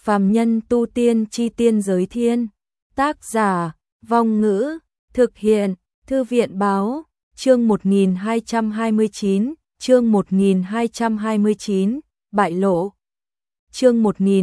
Phàm nhân tu tiên chi tiên giới thiên. Tác giả, Vong Ngữ, thực hiện, Thư viện Báo, chương 1229, chương 1229, bại lộ. Chương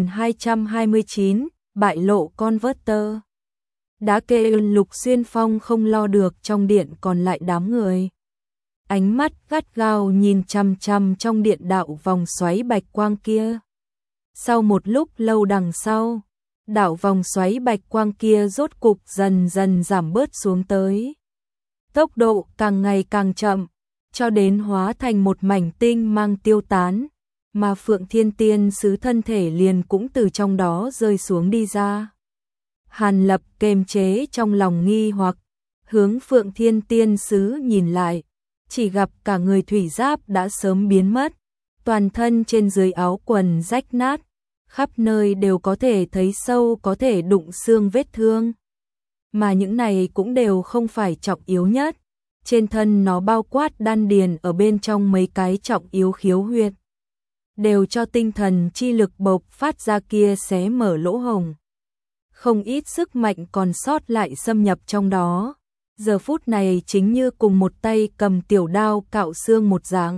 1229, bại lộ Converter. Đã kê Lục Xuyên Phong không lo được trong điện còn lại đám người. Ánh mắt gắt gao nhìn chằm chằm trong điện đạo vòng xoáy bạch quang kia. Sau một lúc lâu đằng sau, đạo vòng xoáy bạch quang kia rốt cục dần dần giảm bớt xuống tới. Tốc độ càng ngày càng chậm, cho đến hóa thành một mảnh tinh mang tiêu tán, mà Phượng Thiên Tiên Sứ thân thể liền cũng từ trong đó rơi xuống đi ra. Hàn Lập kềm chế trong lòng nghi hoặc, hướng Phượng Thiên Tiên Sứ nhìn lại, chỉ gặp cả người thủy giáp đã sớm biến mất, toàn thân trên dưới áo quần rách nát, khắp nơi đều có thể thấy sâu có thể đụng xương vết thương. Mà những này cũng đều không phải trọng yếu nhất, trên thân nó bao quát đan điền ở bên trong mấy cái trọng yếu khiếu huyệt, đều cho tinh thần chi lực bộc phát ra kia xé mở lỗ hổng. Không ít sức mạnh còn sót lại xâm nhập trong đó, giờ phút này chính như cùng một tay cầm tiểu đao cạo xương một dạng,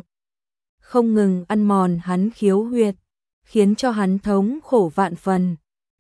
không ngừng ăn mòn hắn khiếu huyệt, khiến cho hắn thống khổ vạn phần.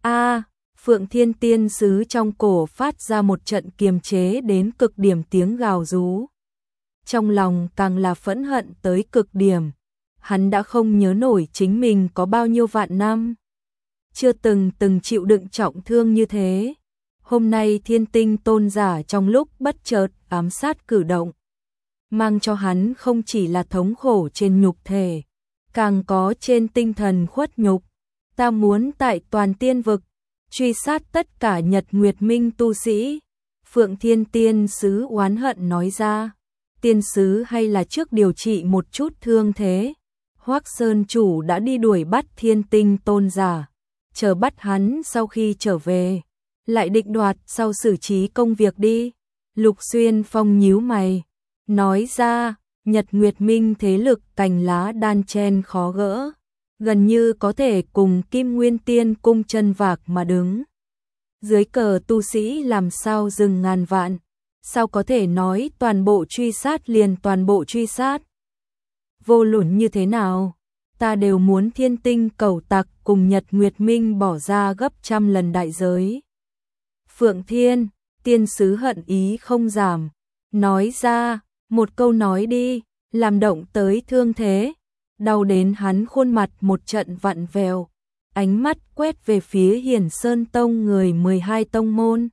Phượng Thiên Tiên Sứ trong cổ phát ra một trận kiềm chế đến cực điểm tiếng gào rú. Trong lòng càng là phẫn hận tới cực điểm, hắn đã không nhớ nổi chính mình có bao nhiêu vạn năm chưa từng chịu đựng trọng thương như thế. Hôm nay Thiên Tinh Tôn giả trong lúc bất chợt ám sát cử động, mang cho hắn không chỉ là thống khổ trên nhục thể, càng có trên tinh thần khuất nhục. Ta muốn tại toàn tiên vực truy sát tất cả Nhật Nguyệt Minh tu sĩ. Phượng Thiên Tiên Sứ oán hận nói ra. Tiên sứ hay là trước điều trị một chút thương thế. Hoắc Sơn chủ đã đi đuổi bắt Thiên Tinh Tôn giả, chờ bắt hắn sau khi trở về, lại định đoạt sau xử trí công việc đi. Lục Xuyên Phong nhíu mày, nói ra, Nhật Nguyệt Minh thế lực cành lá đan chen khó gỡ, gần như có thể cùng Kim Nguyên Tiên cung chân vạc mà đứng. Dưới cờ tu sĩ làm sao dừng ngàn vạn, sao có thể nói toàn bộ truy sát liền toàn bộ truy sát. Vô luận như thế nào, ta đều muốn Thiên Tinh Cẩu Tặc cùng Nhật Nguyệt Minh bỏ ra gấp trăm lần đại giới. Phượng Thiên Tiên Sứ hận ý không giảm, nói ra, một câu nói đi, làm động tới thương thế, đau đến hắn khuôn mặt một trận vặn vẹo, ánh mắt quét về phía Hiển Sơn Tông người 12 tông môn.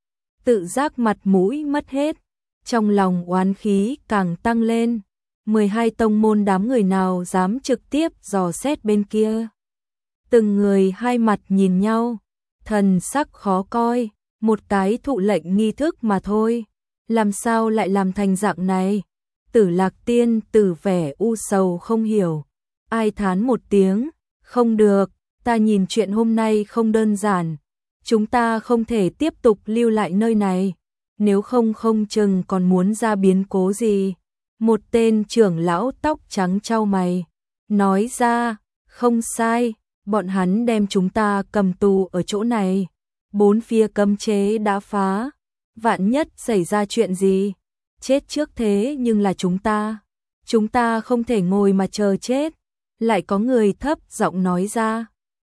Tự giác mặt mũi mất hết, trong lòng oán khí càng tăng lên. 12 tông môn đám người nào dám trực tiếp dò xét bên kia. Từng người hai mặt nhìn nhau, thần sắc khó coi, một cái thụ lệnh nghi thức mà thôi, làm sao lại làm thành dạng này. Tử Lạc Tiên Tử vẻ u sầu không hiểu, ai thán một tiếng, không được, ta nhìn chuyện hôm nay không đơn giản, chúng ta không thể tiếp tục lưu lại nơi này, nếu không không chừng còn muốn ra biến cố gì. Một tên trưởng lão tóc trắng chau mày, nói ra, không sai, bọn hắn đem chúng ta cầm tù ở chỗ này, bốn phía cấm chế đã phá, vạn nhất xảy ra chuyện gì, chết trước thế nhưng là chúng ta không thể ngồi mà chờ chết. Lại có người thấp giọng nói ra,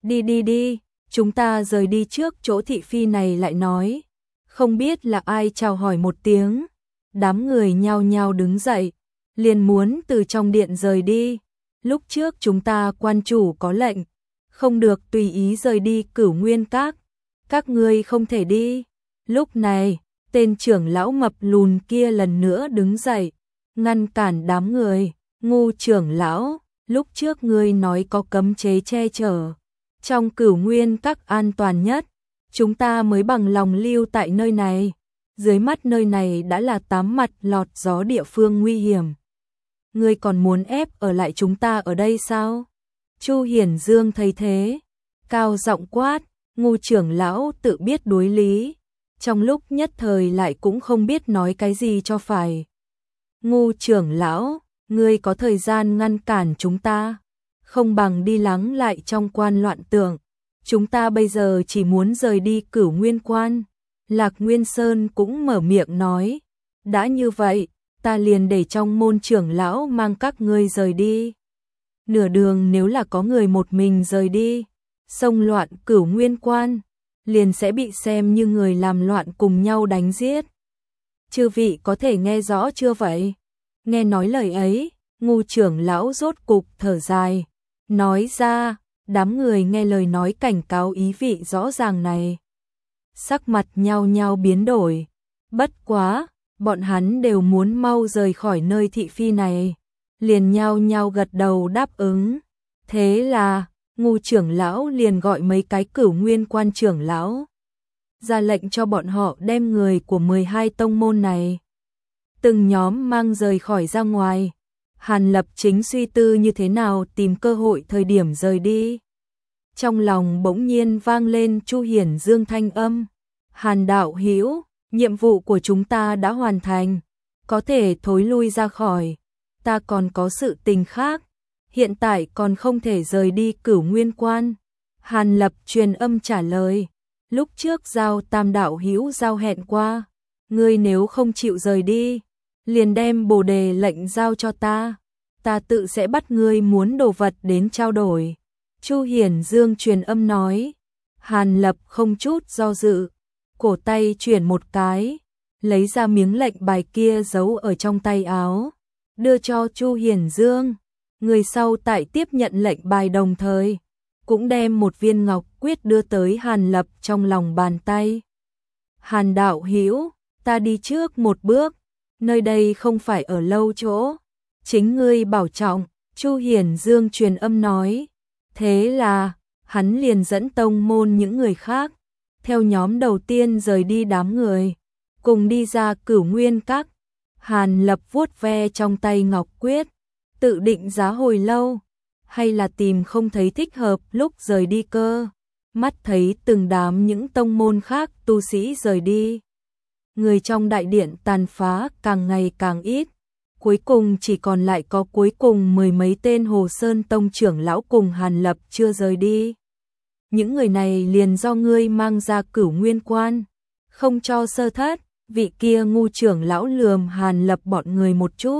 đi, chúng ta rời đi trước chỗ thị phi này lại nói. Không biết là ai chào hỏi một tiếng, đám người nhao nhao đứng dậy, liền muốn từ trong điện rời đi. Lúc trước chúng ta quan chủ có lệnh, không được tùy ý rời đi Cửu Nguyên các ngươi không thể đi. Lúc này, tên trưởng lão mập lùn kia lần nữa đứng dậy, ngăn cản đám người. Ngu trưởng lão, lúc trước ngươi nói có cấm chế che chở, trong Cửu Nguyên các an toàn nhất, chúng ta mới bằng lòng lưu tại nơi này. Dưới mắt nơi này đã là tám mặt lọt gió địa phương nguy hiểm. Ngươi còn muốn ép ở lại chúng ta ở đây sao? Chu Hiển Dương thấy thế, cao giọng quát. Ngu trưởng lão tự biết đối lý, trong lúc nhất thời lại cũng không biết nói cái gì cho phải. Ngu trưởng lão, ngươi có thời gian ngăn cản chúng ta, không bằng đi lắng lại trong quan loạn tượng, chúng ta bây giờ chỉ muốn rời đi Cửu Nguyên Quan. Lạc Nguyên Sơn cũng mở miệng nói, đã như vậy, ta liền để trong môn trưởng lão mang các ngươi rời đi. Nửa đường nếu là có người một mình rời đi, xông loạn Cửu Nguyên Quan, liền sẽ bị xem như người làm loạn cùng nhau đánh giết. Chư vị có thể nghe rõ chưa vậy? Nghe nói lời ấy, Ngô trưởng lão rốt cục thở dài, nói ra, đám người nghe lời nói cảnh cáo ý vị rõ ràng này. Sắc mặt nhao nhao biến đổi, bất quá, bọn hắn đều muốn mau rời khỏi nơi thị phi này, liền nhao nhao gật đầu đáp ứng. Thế là, Ngô trưởng lão liền gọi mấy cái Cửu Nguyên Quan trưởng lão, ra lệnh cho bọn họ đem người của 12 tông môn này từng nhóm mang rời khỏi ra ngoài. Hàn Lập chính suy tư như thế nào tìm cơ hội thời điểm rời đi. Trong lòng bỗng nhiên vang lên Chu Hiển Dương thanh âm, Hàn đạo hữu, nhiệm vụ của chúng ta đã hoàn thành, có thể thối lui ra khỏi, ta còn có sự tình khác, hiện tại còn không thể rời đi Cửu Nguyên Quan. Hàn Lập truyền âm trả lời, lúc trước giao Tam đạo hữu giao hẹn qua, ngươi nếu không chịu rời đi, liền đem bồ đề lệnh giao cho ta tự sẽ bắt ngươi muốn đồ vật đến trao đổi. Chu Hiển Dương truyền âm nói. Hàn Lập không chút do dự, cổ tay chuyển một cái, lấy ra miếng lệnh bài kia giấu ở trong tay áo, đưa cho Chu Hiển Dương. Người sau tại tiếp nhận lệnh bài đồng thời, cũng đem một viên ngọc quyết đưa tới Hàn Lập trong lòng bàn tay. Hàn đạo hữu, ta đi trước một bước, nơi đây không phải ở lâu chỗ, chính ngươi bảo trọng. Chu Hiển Dương truyền âm nói. Thế là, hắn liền dẫn tông môn những người khác, theo nhóm đầu tiên rời đi đám người, cùng đi ra Cửu Nguyên Các. Hàn Lập vuốt ve trong tay ngọc quyết, tự định giá hồi lâu, hay là tìm không thấy thích hợp lúc rời đi cơ. Mắt thấy từng đám những tông môn khác tu sĩ rời đi, người trong đại điện tàn phá càng ngày càng ít, cuối cùng chỉ còn lại có cuối cùng mười mấy tên Hồ Sơn Tông trưởng lão cùng Hàn Lập chưa rời đi. Những người này liền do ngươi mang ra Cửu Nguyên Quan, không cho sơ thất. Vị kia ngu trưởng lão lườm Hàn Lập bọn người một chút.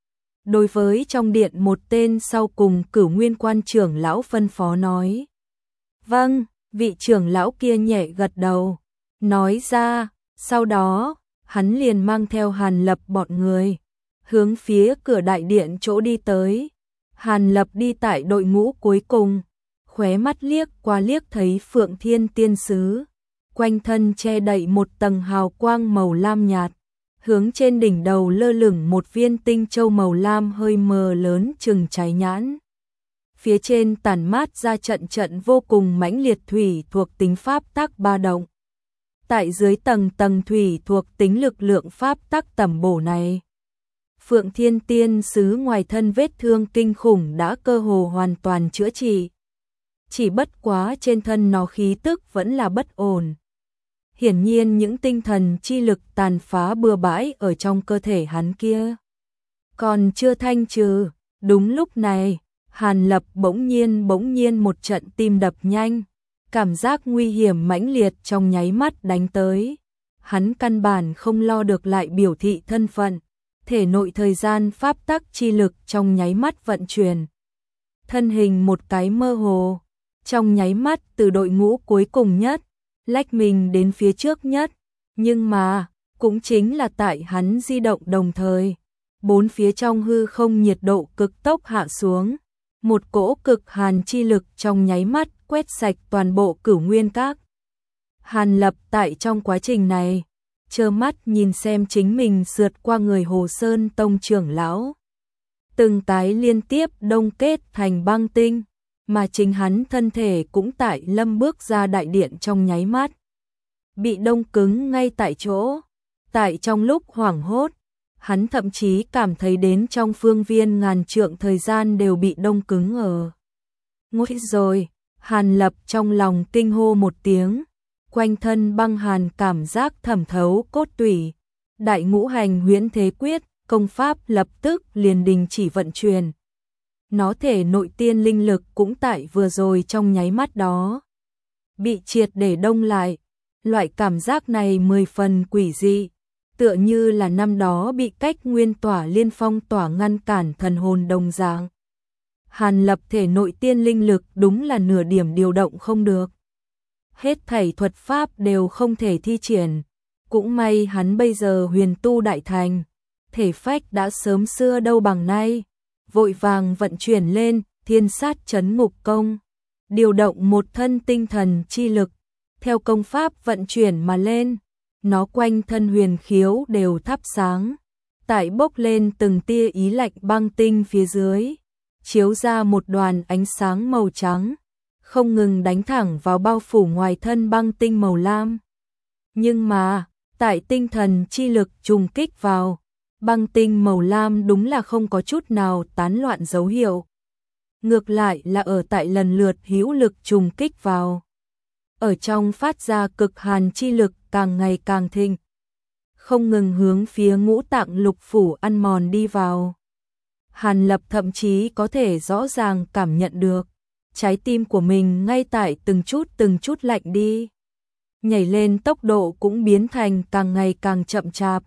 Đối với trong điện một tên sau cùng Cửu Nguyên Quan trưởng lão phân phó nói. Vâng, vị trưởng lão kia nhẹ gật đầu, nói ra, sau đó, hắn liền mang theo Hàn Lập bọn người, hướng phía cửa đại điện chỗ đi tới. Hàn Lập đi tại đội ngũ cuối cùng, khóe mắt liếc qua liếc thấy Phượng Thiên Tiên Sứ, quanh thân che đậy một tầng hào quang màu lam nhạt, hướng trên đỉnh đầu lơ lửng một viên tinh châu màu lam hơi mờ lớn chừng trái nhãn. Phía trên tản mát ra trận trận vô cùng mãnh liệt thủy thuộc tính pháp tắc ba động. Tại dưới tầng tầng thủy thuộc tính lực lượng pháp tắc tầm bổ này, Phượng Thiên Tiên Sứ ngoài thân vết thương kinh khủng đã cơ hồ hoàn toàn chữa trị. Chỉ bất quá trên thân nó khí tức vẫn là bất ổn. Hiển nhiên những tinh thần chi lực tàn phá bừa bãi ở trong cơ thể hắn kia còn chưa thanh trừ. Đúng lúc này, Hàn Lập bỗng nhiên một trận tim đập nhanh, cảm giác nguy hiểm mãnh liệt trong nháy mắt đánh tới. Hắn căn bản không lo được lại biểu thị thân phận, thể nội thời gian pháp tắc chi lực trong nháy mắt vận chuyển. Thân hình một cái mơ hồ, trong nháy mắt từ đội ngũ cuối cùng nhất, lách mình đến phía trước nhất, nhưng mà, cũng chính là tại hắn di động đồng thời, bốn phía trong hư không nhiệt độ cực tốc hạ xuống, một cỗ cực hàn chi lực trong nháy mắt quét sạch toàn bộ Cửu Nguyên Các. Hàn Lập tại trong quá trình này, trơ mắt nhìn xem chính mình sượt qua người Hồ Sơn Tông trưởng lão, từng cái liên tiếp đông kết thành băng tinh, mà chính hắn thân thể cũng tại lâm bước ra đại điện trong nháy mắt, bị đông cứng ngay tại chỗ. Tại trong lúc hoảng hốt, hắn thậm chí cảm thấy đến trong phương viên ngàn trượng thời gian đều bị đông cứng ở. Nguy rồi, Hàn Lập trong lòng kinh hô một tiếng, quanh thân băng hàn cảm giác thẩm thấu cốt tủy, đại ngũ hành huyễn thế quyết, công pháp lập tức liền đình chỉ vận chuyển. Nó thể nội tiên linh lực cũng tại vừa rồi trong nháy mắt đó bị triệt để đông lại. Loại cảm giác này 10 phần quỷ dị, tựa như là năm đó bị cách nguyên tỏa liên phong tỏa ngăn cản thần hồn đồng dạng. Hàn Lập thể nội tiên linh lực đúng là nửa điểm điều động không được. Hết thảy thuật pháp đều không thể thi triển. Cũng may hắn bây giờ huyền tu đại thành, thể phách đã sớm xưa đâu bằng nay, vội vàng vận chuyển lên thiên sát chấn ngục công, điều động một thân tinh thần chi lực, theo công pháp vận chuyển mà lên, nó quanh thân huyền khiếu đều thắp sáng, tại bốc lên từng tia ý lạnh băng tinh phía dưới, chiếu ra một đoàn ánh sáng màu trắng, không ngừng đánh thẳng vào bao phủ ngoài thân băng tinh màu lam. Nhưng mà, tại tinh thần chi lực trùng kích vào, băng tinh màu lam đúng là không có chút nào tán loạn dấu hiệu. Ngược lại là ở tại lần lượt hữu lực trùng kích vào. Ở trong phát ra cực hàn chi lực càng ngày càng thịnh, không ngừng hướng phía ngũ tạng lục phủ ăn mòn đi vào. Hàn Lập thậm chí có thể rõ ràng cảm nhận được, trái tim của mình ngay tại từng chút lạnh đi. Nhảy lên tốc độ cũng biến thành càng ngày càng chậm chạp.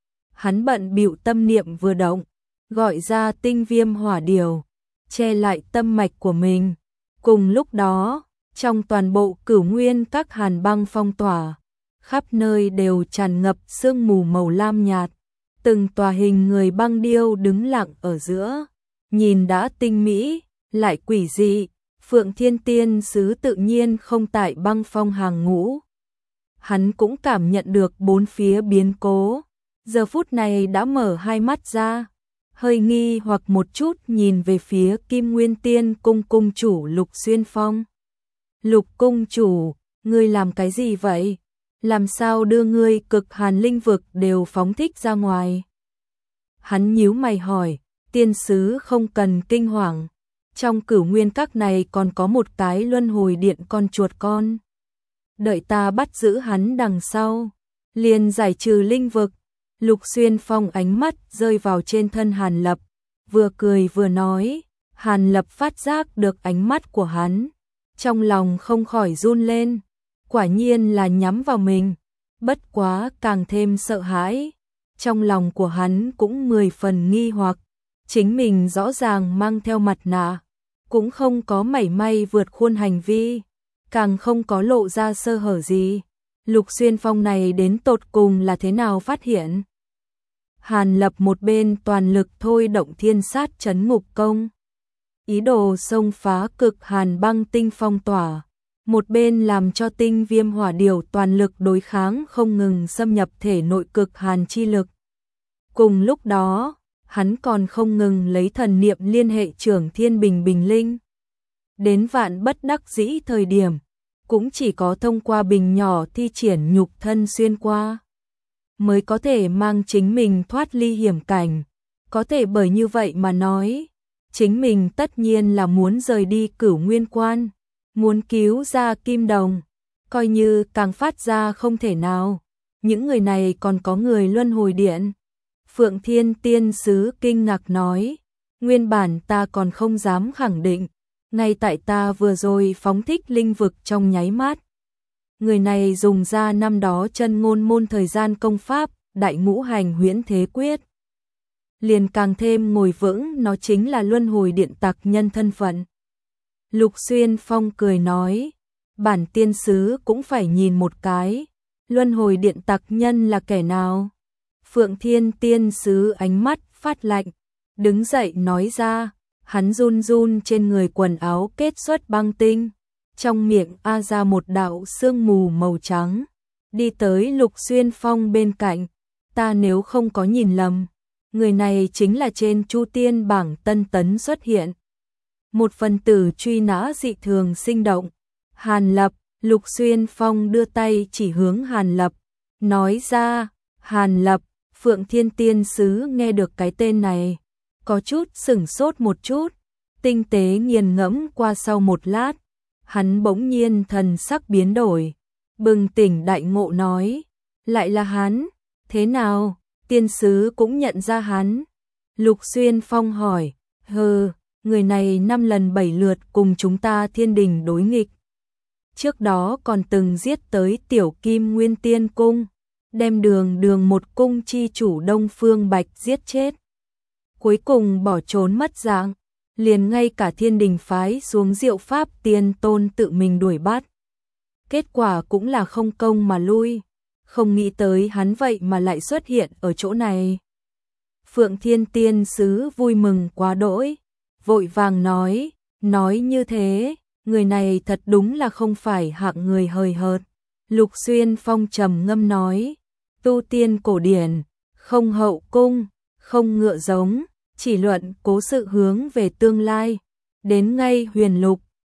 Hắn bận bịu tâm niệm vừa động, gọi ra tinh viêm hỏa điều, che lại tâm mạch của mình. Cùng lúc đó, trong toàn bộ Cửu Nguyên các hàn băng phong tỏa, khắp nơi đều tràn ngập sương mù màu lam nhạt. Từng tòa hình người băng điêu đứng lặng ở giữa, nhìn đã tinh mỹ, lại quỷ dị. Phượng Thiên Tiên Sứ tự nhiên không tại băng phong hàng ngũ. Hắn cũng cảm nhận được bốn phía biến cố, giờ phút này đã mở hai mắt ra, hơi nghi hoặc một chút nhìn về phía Kim Nguyên Tiên cung cung chủ Lục Xuyên Phong. Lục cung chủ, ngươi làm cái gì vậy? Làm sao đưa ngươi cực hàn linh vực đều phóng thích ra ngoài? Hắn nhíu mày hỏi, tiên sứ không cần kinh hoàng. Trong Cửu Nguyên các này còn có một cái luân hồi điện con chuột con. Đợi ta bắt giữ hắn đằng sau, liền giải trừ linh vực. Lục Xuyên Phong ánh mắt rơi vào trên thân Hàn Lập, vừa cười vừa nói. Hàn Lập phát giác được ánh mắt của hắn, trong lòng không khỏi run lên. Quả nhiên là nhắm vào mình, bất quá càng thêm sợ hãi. Trong lòng của hắn cũng 10 phần nghi hoặc, chính mình rõ ràng mang theo mặt nạ, cũng không có mảy may vượt khuôn hành vi, càng không có lộ ra sơ hở gì. Lục Xuyên Phong này đến tột cùng là thế nào phát hiện? Hàn Lập một bên toàn lực thôi động thiên sát chấn ngục công, ý đồ xông phá cực hàn băng tinh phong tỏa, một bên làm cho tinh viêm hỏa điều toàn lực đối kháng không ngừng xâm nhập thể nội cực hàn chi lực. Cùng lúc đó, hắn còn không ngừng lấy thần niệm liên hệ Trưởng Thiên Bình Bình Linh. Đến vạn bất đắc dĩ thời điểm, cũng chỉ có thông qua bình nhỏ thi triển nhục thân xuyên qua, mới có thể mang chính mình thoát ly hiểm cảnh. Có thể bởi như vậy mà nói, chính mình tất nhiên là muốn rời đi Cửu Nguyên Quan, muốn cứu ra Kim Đồng, coi như càng phát ra không thể nào. Những người này còn có người luân hồi điện. Phượng Thiên Tiên Sứ kinh ngạc nói, nguyên bản ta còn không dám khẳng định, ngay tại ta vừa rồi phóng thích linh vực trong nháy mắt. Người này dùng ra năm đó chân ngôn môn thời gian công pháp, Đại Ngũ Hành Huyễn Thế Quyết. Liền càng thêm ngồi vững, nó chính là luân hồi điện tặc nhân thân phận. Lục Xuyên Phong cười nói, bản tiên sứ cũng phải nhìn một cái, luân hồi điện tặc nhân là kẻ nào? Phượng Thiên Tiên Sứ ánh mắt phát lạnh, đứng dậy nói ra, hắn run run trên người quần áo kết xuất băng tinh, trong miệng a ra một đạo sương mù màu trắng, đi tới Lục Xuyên Phong bên cạnh. Ta nếu không có nhìn lầm, người này chính là trên Chu Tiên bảng tân tấn xuất hiện. Một phần tử truy nã dị thường sinh động. Hàn Lập. Lục Xuyên Phong đưa tay chỉ hướng Hàn Lập, nói ra, Hàn Lập. Phượng Thiên Tiên Sứ nghe được cái tên này, có chút sửng sốt một chút, tinh tế nghiền ngẫm qua sau một lát, hắn bỗng nhiên thần sắc biến đổi, bừng tỉnh đại ngộ nói, lại là hắn, thế nào, tiên sứ cũng nhận ra hắn. Lục Xuyên Phong hỏi, người này 5 lần 7 lượt cùng chúng ta Thiên Đình đối nghịch. trước đó còn từng giết tới Tiểu Kim Nguyên Tiên Cung, đem Đường một cung chi chủ Đông Phương Bạch giết chết. Cuối cùng bỏ trốn mất dạng, liền ngay cả Thiên Đình phái xuống Diệu Pháp Tiên Tôn tự mình đuổi bắt. Kết quả cũng là không công mà lui, không nghĩ tới hắn vậy mà lại xuất hiện ở chỗ này. Phượng Thiên Tiên Sứ vui mừng quá đỗi, vội vàng nói như thế, người này thật đúng là không phải hạng người hời hợt. Lục Xuyên Phong trầm ngâm nói, tu tiên cổ điển, không hậu cung, không ngựa giống, chỉ luận cố sự hướng về tương lai, đến ngay huyền lục,